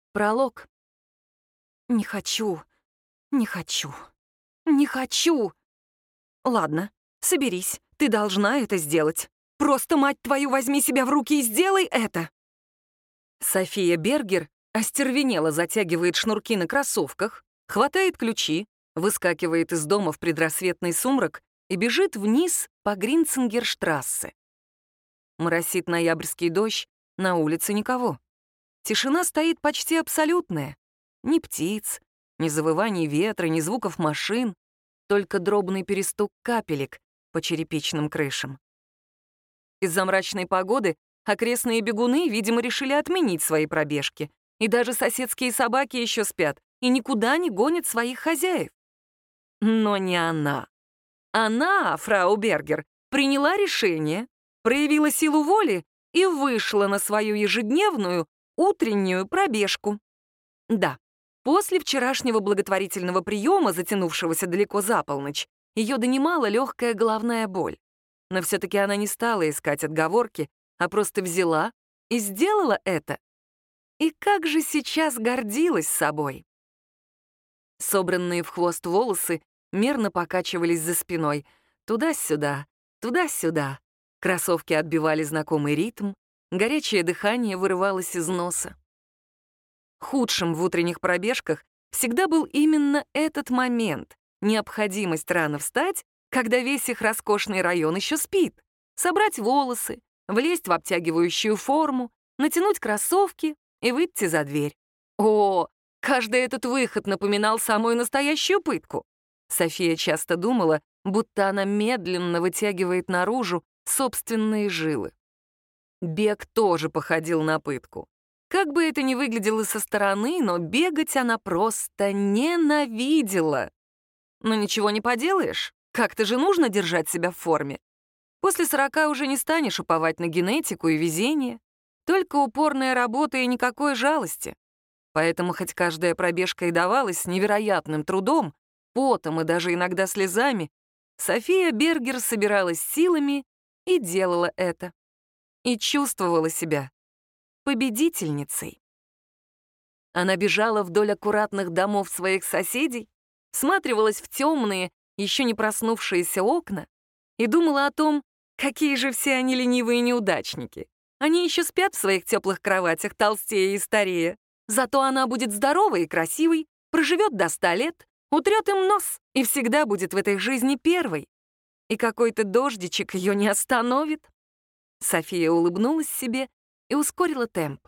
Пролог. Не хочу, не хочу, не хочу. Ладно, соберись, ты должна это сделать. Просто, мать твою, возьми себя в руки и сделай это. София Бергер остервенело затягивает шнурки на кроссовках, хватает ключи, выскакивает из дома в предрассветный сумрак и бежит вниз по Гринцингерштрассе. Моросит ноябрьский дождь, на улице никого. Тишина стоит почти абсолютная. Ни птиц, ни завываний ветра, ни звуков машин, только дробный перестук капелек по черепичным крышам. Из-за мрачной погоды окрестные бегуны, видимо, решили отменить свои пробежки. И даже соседские собаки еще спят и никуда не гонят своих хозяев. Но не она. Она, фрау Бергер, приняла решение, проявила силу воли и вышла на свою ежедневную утреннюю пробежку. Да, после вчерашнего благотворительного приема, затянувшегося далеко за полночь, ее донимала легкая головная боль. Но все-таки она не стала искать отговорки, а просто взяла и сделала это. И как же сейчас гордилась собой. Собранные в хвост волосы мерно покачивались за спиной. Туда-сюда, туда-сюда. Кроссовки отбивали знакомый ритм, горячее дыхание вырывалось из носа. Худшим в утренних пробежках всегда был именно этот момент, необходимость рано встать, когда весь их роскошный район еще спит, собрать волосы, влезть в обтягивающую форму, натянуть кроссовки и выйти за дверь. О, каждый этот выход напоминал самую настоящую пытку. София часто думала, будто она медленно вытягивает наружу собственные жилы. Бег тоже походил на пытку. Как бы это ни выглядело со стороны, но бегать она просто ненавидела. Но ничего не поделаешь, как-то же нужно держать себя в форме. После 40 уже не станешь уповать на генетику и везение, только упорная работа и никакой жалости. Поэтому хоть каждая пробежка и давалась с невероятным трудом, потом и даже иногда слезами, София Бергер собиралась силами и делала это. И чувствовала себя победительницей. Она бежала вдоль аккуратных домов своих соседей, всматривалась в темные, еще не проснувшиеся окна и думала о том, какие же все они ленивые неудачники. Они еще спят в своих теплых кроватях, толстее и старее. Зато она будет здоровой и красивой, проживет до 100 лет, утрет им нос и всегда будет в этой жизни первой. И какой-то дождичек ее не остановит. София улыбнулась себе и ускорила темп.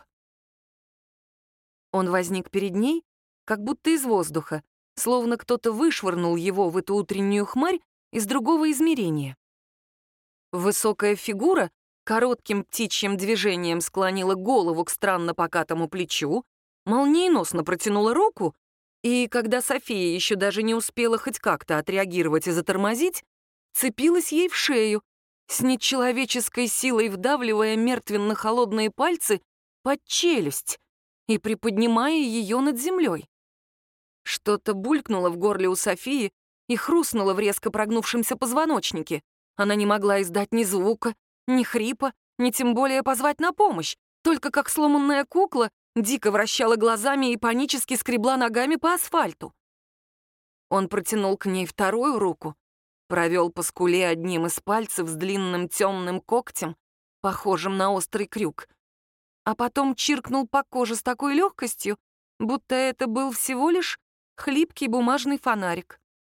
Он возник перед ней, как будто из воздуха, словно кто-то вышвырнул его в эту утреннюю хмарь из другого измерения. Высокая фигура коротким птичьим движением склонила голову к странно покатому плечу, молниеносно протянула руку, и, когда София еще даже не успела хоть как-то отреагировать и затормозить, цепилась ей в шею, с нечеловеческой силой вдавливая мертвенно-холодные пальцы под челюсть и приподнимая ее над землей. Что-то булькнуло в горле у Софии и хрустнуло в резко прогнувшемся позвоночнике. Она не могла издать ни звука, ни хрипа, ни тем более позвать на помощь, только как сломанная кукла дико вращала глазами и панически скребла ногами по асфальту. Он протянул к ней вторую руку, провел по скуле одним из пальцев с длинным темным когтем, похожим на острый крюк, а потом чиркнул по коже с такой легкостью, будто это был всего лишь хлипкий бумажный фонарик.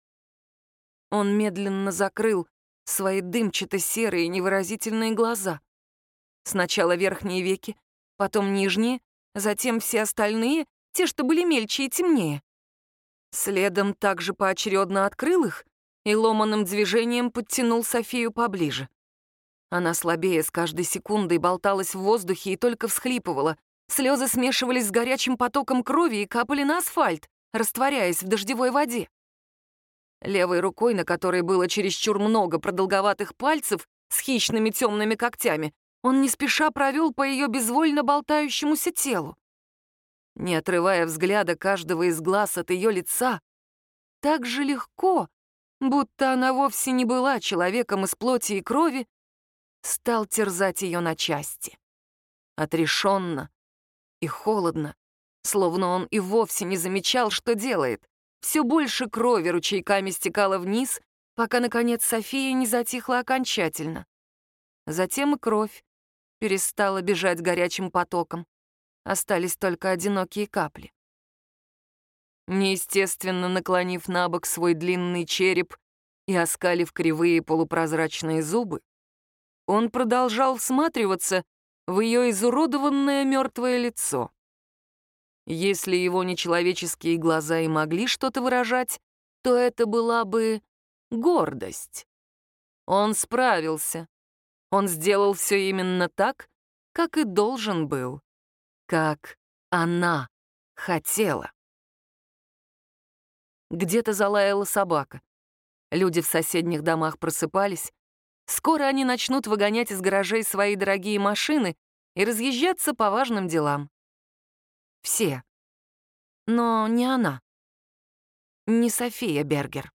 Он медленно закрыл свои дымчато-серые невыразительные глаза. Сначала верхние веки, потом нижние, затем все остальные, те, что были мельче и темнее. Следом также поочередно открыл их и ломаным движением подтянул Софию поближе. Она слабее с каждой секундой болталась в воздухе и только всхлипывала. Слезы смешивались с горячим потоком крови и капали на асфальт, растворяясь в дождевой воде. Левой рукой, на которой было чересчур много продолговатых пальцев с хищными темными когтями, он не спеша провел по ее безвольно болтающемуся телу. Не отрывая взгляда каждого из глаз от ее лица, так же легко, будто она вовсе не была человеком из плоти и крови, стал терзать ее на части. Отрешенно и холодно, словно он и вовсе не замечал, что делает. Все больше крови ручейками стекало вниз, пока, наконец, София не затихла окончательно. Затем и кровь перестала бежать горячим потоком. Остались только одинокие капли. Неестественно наклонив на бок свой длинный череп и оскалив кривые полупрозрачные зубы, он продолжал всматриваться в ее изуродованное мертвое лицо. Если его нечеловеческие глаза и могли что-то выражать, то это была бы гордость. Он справился. Он сделал все именно так, как и должен был, как она хотела. Где-то залаяла собака. Люди в соседних домах просыпались. Скоро они начнут выгонять из гаражей свои дорогие машины и разъезжаться по важным делам. Все. Но не она. Не София Бергер.